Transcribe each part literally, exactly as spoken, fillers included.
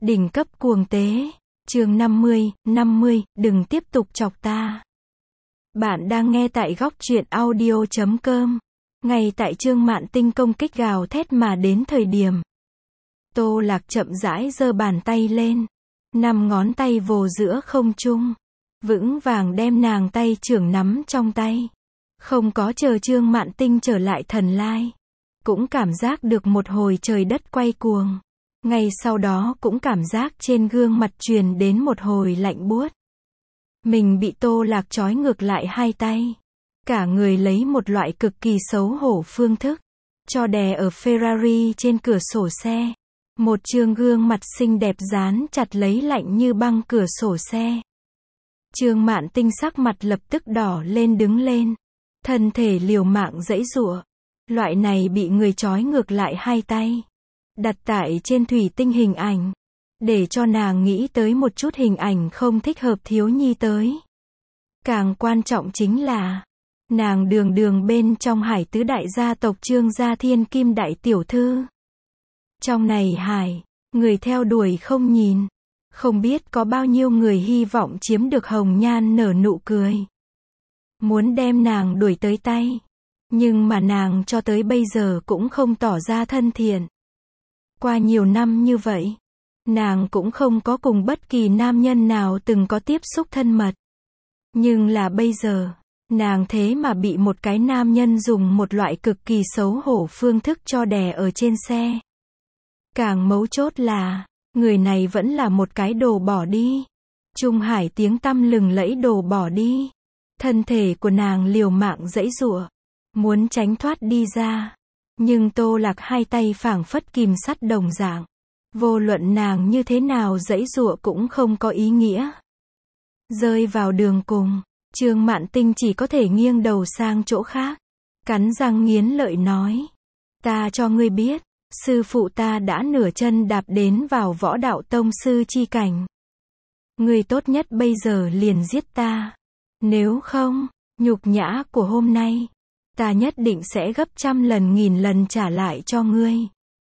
Đỉnh cấp cuồng tế. Chương năm mươi, năm mươi, đừng tiếp tục chọc ta. Bạn đang nghe tại góc truyện audio chấm com. Ngay tại Trương Mạn Tinh công kích gào thét mà đến thời điểm. Tô Lạc chậm rãi giơ bàn tay lên. Năm ngón tay vồ giữa không trung. Vững vàng đem nàng tay trưởng nắm trong tay. Không có chờ Trương Mạn Tinh trở lại thần lai. Cũng cảm giác được một hồi trời đất quay cuồng. Ngay sau đó cũng cảm giác trên gương mặt truyền đến một hồi lạnh buốt. Mình bị Tô Lạc trói ngược lại hai tay. Cả người lấy một loại cực kỳ xấu hổ phương thức. Cho đè ở Ferrari trên cửa sổ xe. Một trương gương mặt xinh đẹp dán chặt lấy lạnh như băng cửa sổ xe. Trương Mạn Tinh sắc mặt lập tức đỏ lên đứng lên. Thân thể liều mạng giãy giụa. Loại này bị người trói ngược lại hai tay. Đặt tại trên thủy tinh hình ảnh. Để cho nàng nghĩ tới một chút hình ảnh không thích hợp thiếu nhi tới. Càng quan trọng chính là, nàng đường đường bên trong Hải tứ đại gia tộc Trương gia thiên kim đại tiểu thư. Trong này Hải, người theo đuổi không nhìn. Không biết có bao nhiêu người hy vọng chiếm được hồng nhan nở nụ cười. Muốn đem nàng đuổi tới tay. Nhưng mà nàng cho tới bây giờ cũng không tỏ ra thân thiện. Qua nhiều năm như vậy, nàng cũng không có cùng bất kỳ nam nhân nào từng có tiếp xúc thân mật. Nhưng là bây giờ, nàng thế mà bị một cái nam nhân dùng một loại cực kỳ xấu hổ phương thức cho đè ở trên xe. Càng mấu chốt là, người này vẫn là một cái đồ bỏ đi. Trung Hải tiếng tăm lừng lẫy đồ bỏ đi. Thân thể của nàng liều mạng giãy giụa, muốn tránh thoát đi ra. Nhưng Tô Lạc hai tay phảng phất kìm sắt đồng dạng. Vô luận nàng như thế nào giãy giụa cũng không có ý nghĩa. Rơi vào đường cùng, Trương Mạn Tinh chỉ có thể nghiêng đầu sang chỗ khác. Cắn răng nghiến lợi nói. Ta cho ngươi biết, sư phụ ta đã nửa chân đạp đến vào võ đạo tông sư chi cảnh. Ngươi tốt nhất bây giờ liền giết ta. Nếu không, nhục nhã của hôm nay, ta nhất định sẽ gấp trăm lần nghìn lần trả lại cho ngươi.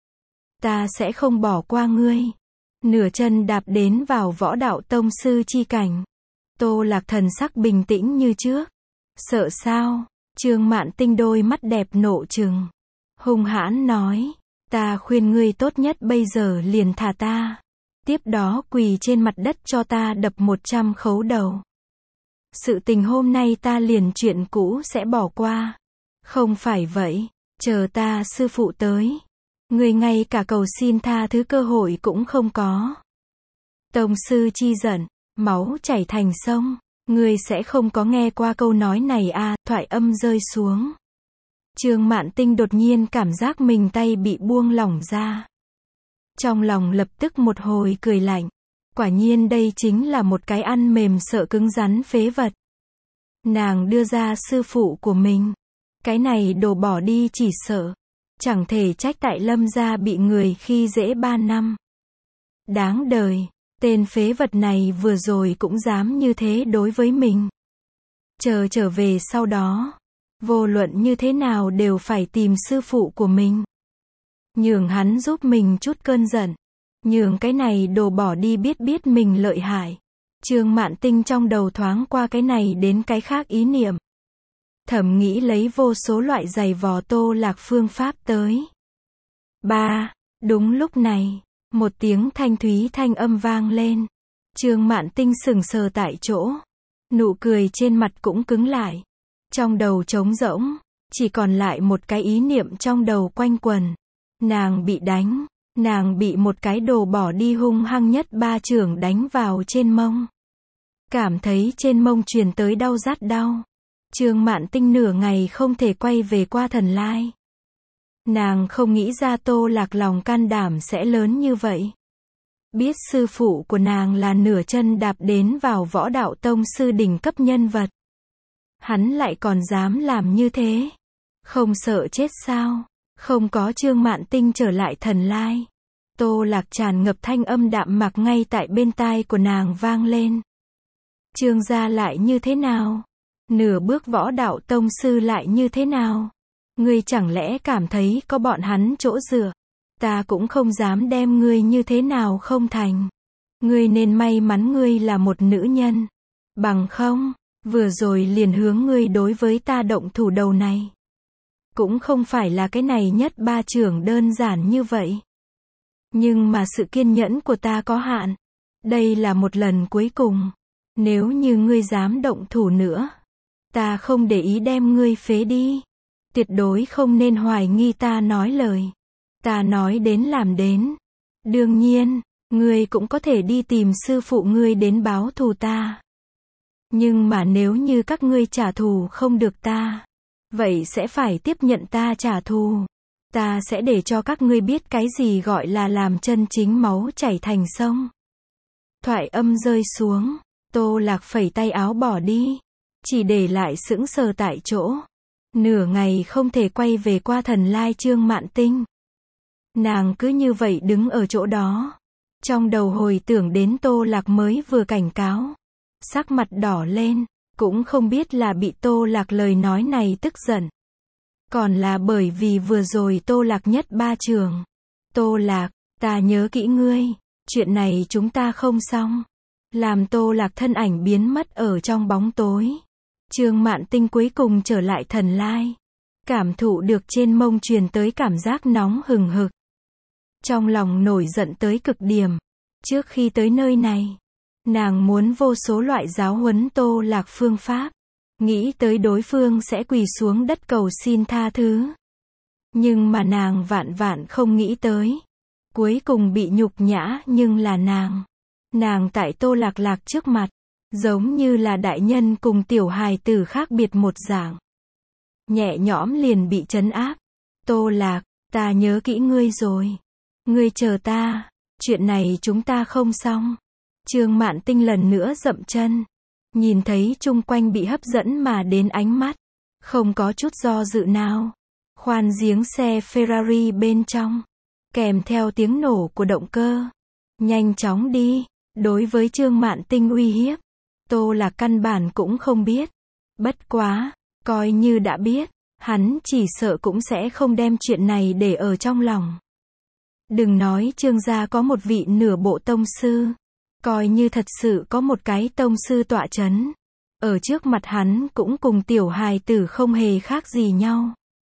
Ta sẽ không bỏ qua ngươi. Nửa chân đạp đến vào võ đạo tông sư chi cảnh. Tô Lạc thần sắc bình tĩnh như trước. Sợ sao? Trương Mạn Tinh đôi mắt đẹp nộ trừng. Hung hãn nói. Ta khuyên ngươi tốt nhất bây giờ liền thả ta. Tiếp đó quỳ trên mặt đất cho ta đập một trăm khấu đầu. Sự tình hôm nay ta liền chuyện cũ sẽ bỏ qua. Không phải vậy, chờ ta sư phụ tới. Ngươi ngay cả cầu xin tha thứ cơ hội cũng không có. Tông sư chi giận, máu chảy thành sông. Ngươi sẽ không có nghe qua câu nói này à, thoại âm rơi xuống. Trương Mạn Tinh đột nhiên cảm giác mình tay bị buông lỏng ra. Trong lòng lập tức một hồi cười lạnh. Quả nhiên đây chính là một cái ăn mềm sợ cứng rắn phế vật. Nàng đưa ra sư phụ của mình. Cái này đồ bỏ đi chỉ sợ. Chẳng thể trách tại Lâm gia bị người khi dễ ba năm. Đáng đời, tên phế vật này vừa rồi cũng dám như thế đối với mình. Chờ trở về sau đó, vô luận như thế nào đều phải tìm sư phụ của mình. Nhường hắn giúp mình chút cơn giận. Nhường cái này đồ bỏ đi biết biết mình lợi hại. Trương Mạn Tinh trong đầu thoáng qua cái này đến cái khác ý niệm. Thầm nghĩ lấy vô số loại giày vò Tô Lạc phương pháp tới. Ba, đúng lúc này, một tiếng thanh thúy thanh âm vang lên. Trương Mạn Tinh sững sờ tại chỗ. Nụ cười trên mặt cũng cứng lại. Trong đầu trống rỗng, chỉ còn lại một cái ý niệm trong đầu quanh quẩn. Nàng bị đánh, nàng bị một cái đồ bỏ đi hung hăng nhất ba chưởng đánh vào trên mông. Cảm thấy trên mông truyền tới đau rát đau. Trương Mạn Tinh nửa ngày không thể quay về qua thần lai. Nàng không nghĩ ra Tô Lạc lòng can đảm sẽ lớn như vậy. Biết sư phụ của nàng là nửa chân đạp đến vào võ đạo tông sư đỉnh cấp nhân vật. Hắn lại còn dám làm như thế. Không sợ chết sao? Không có Trương Mạn Tinh trở lại thần lai. Tô Lạc tràn ngập thanh âm đạm mạc ngay tại bên tai của nàng vang lên. Trương gia lại như thế nào? Nửa bước võ đạo tông sư lại như thế nào? Ngươi chẳng lẽ cảm thấy có bọn hắn chỗ dựa? Ta cũng không dám đem ngươi như thế nào không thành. Ngươi nên may mắn ngươi là một nữ nhân. Bằng không, vừa rồi liền hướng ngươi đối với ta động thủ đầu này. Cũng không phải là cái này nhất ba trưởng đơn giản như vậy. Nhưng mà sự kiên nhẫn của ta có hạn. Đây là một lần cuối cùng. Nếu như ngươi dám động thủ nữa, ta không để ý đem ngươi phế đi. Tuyệt đối không nên hoài nghi ta nói lời. Ta nói đến làm đến. Đương nhiên, ngươi cũng có thể đi tìm sư phụ ngươi đến báo thù ta. Nhưng mà nếu như các ngươi trả thù không được ta, vậy sẽ phải tiếp nhận ta trả thù. Ta sẽ để cho các ngươi biết cái gì gọi là làm chân chính máu chảy thành sông. Thoại âm rơi xuống, Tô Lạc phẩy tay áo bỏ đi, chỉ để lại sững sờ tại chỗ. Nửa ngày không thể quay về qua thần lai Trương Mạn Tinh. Nàng cứ như vậy đứng ở chỗ đó. Trong đầu hồi tưởng đến Tô Lạc mới vừa cảnh cáo. Sắc mặt đỏ lên, cũng không biết là bị Tô Lạc lời nói này tức giận. Còn là bởi vì vừa rồi Tô Lạc nhất ba trường. Tô Lạc, ta nhớ kỹ ngươi, chuyện này chúng ta không xong. Làm Tô Lạc thân ảnh biến mất ở trong bóng tối. Trương Mạn Tinh cuối cùng trở lại thần lai. Cảm thụ được trên mông truyền tới cảm giác nóng hừng hực. Trong lòng nổi giận tới cực điểm. Trước khi tới nơi này, nàng muốn vô số loại giáo huấn Tô Lạc phương pháp. Nghĩ tới đối phương sẽ quỳ xuống đất cầu xin tha thứ. Nhưng mà nàng vạn vạn không nghĩ tới. Cuối cùng bị nhục nhã nhưng là nàng. Nàng tại Tô Lạc Lạc trước mặt, giống như là đại nhân cùng tiểu hài tử khác biệt một dạng. Nhẹ nhõm liền bị trấn áp. Tô Lạc, ta nhớ kỹ ngươi rồi. Ngươi chờ ta, chuyện này chúng ta không xong. Trương Mạn Tinh lần nữa dậm chân. Nhìn thấy chung quanh bị hấp dẫn mà đến ánh mắt. Không có chút do dự nào. Khoan giếng xe Ferrari bên trong. Kèm theo tiếng nổ của động cơ. Nhanh chóng đi. Đối với Trương Mạn Tinh uy hiếp. Tô Lạc căn bản cũng không biết. Bất quá, coi như đã biết. Hắn chỉ sợ cũng sẽ không đem chuyện này để ở trong lòng. Đừng nói Trương gia có một vị nửa bộ tông sư. Coi như thật sự có một cái tông sư tọa chấn. Ở trước mặt hắn cũng cùng tiểu hài tử không hề khác gì nhau.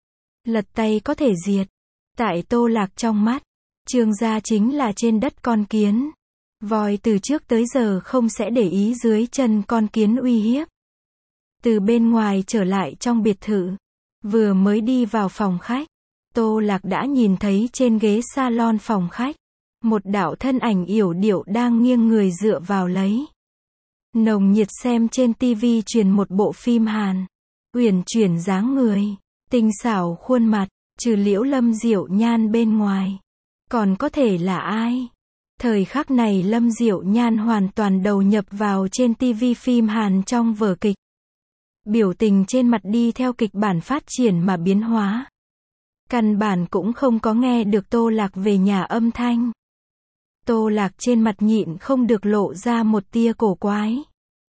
Lật tay có thể diệt. Tại Tô Lạc trong mắt, Trương gia chính là trên đất con kiến. Voi từ trước tới giờ không sẽ để ý dưới chân con kiến uy hiếp. Từ bên ngoài trở lại trong biệt thự. Vừa mới đi vào phòng khách. Tô Lạc đã nhìn thấy trên ghế salon phòng khách. Một đạo thân ảnh yểu điệu đang nghiêng người dựa vào lấy. Nồng nhiệt xem trên tivi truyền một bộ phim Hàn. Uyển chuyển dáng người. Tinh xảo khuôn mặt. Trừ Liễu Lâm Diệu Nhan bên ngoài. Còn có thể là ai? Thời khắc này Lâm Diệu Nhan hoàn toàn đầu nhập vào trên tivi phim Hàn trong vở kịch. Biểu tình trên mặt đi theo kịch bản phát triển mà biến hóa. Căn bản cũng không có nghe được Tô Lạc về nhà âm thanh. Tô Lạc trên mặt nhịn không được lộ ra một tia cổ quái.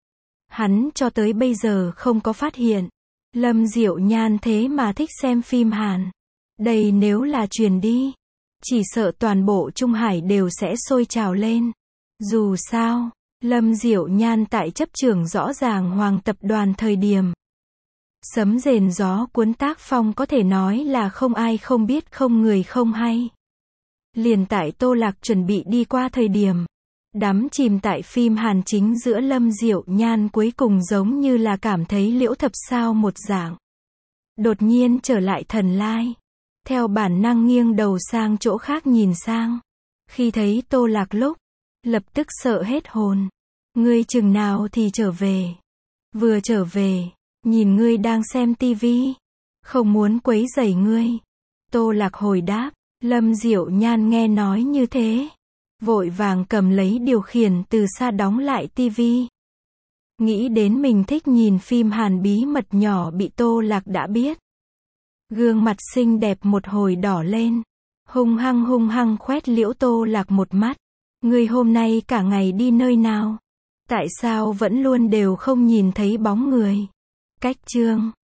Hắn cho tới bây giờ không có phát hiện. Lâm Diệu Nhan thế mà thích xem phim Hàn. Đây nếu là truyền đi. Chỉ sợ toàn bộ Trung Hải đều sẽ sôi trào lên. Dù sao, Lâm Diệu Nhan tại chấp trưởng rõ ràng Hoàng tập đoàn thời điểm. Sấm rền gió cuốn tác phong có thể nói là không ai không biết không người không hay. Liền tại Tô Lạc chuẩn bị đi qua thời điểm. Đắm chìm tại phim Hàn chính giữa Lâm Diệu Nhan cuối cùng giống như là cảm thấy liễu thập sao một dạng. Đột nhiên trở lại thần lai. Theo bản năng nghiêng đầu sang chỗ khác nhìn sang. Khi thấy Tô Lạc lúc, lập tức sợ hết hồn. Ngươi chừng nào thì trở về. Vừa trở về, nhìn ngươi đang xem tivi. Không muốn quấy rầy ngươi. Tô Lạc hồi đáp. Lâm Diệu Nhan nghe nói như thế. Vội vàng cầm lấy điều khiển từ xa đóng lại tivi. Nghĩ đến mình thích nhìn phim Hàn bí mật nhỏ bị Tô Lạc đã biết. Gương mặt xinh đẹp một hồi đỏ lên. Hung hăng hung hăng khoét Liễu Tô Lạc một mắt. Ngươi hôm nay cả ngày đi nơi nào? Tại sao vẫn luôn đều không nhìn thấy bóng người? Cách chương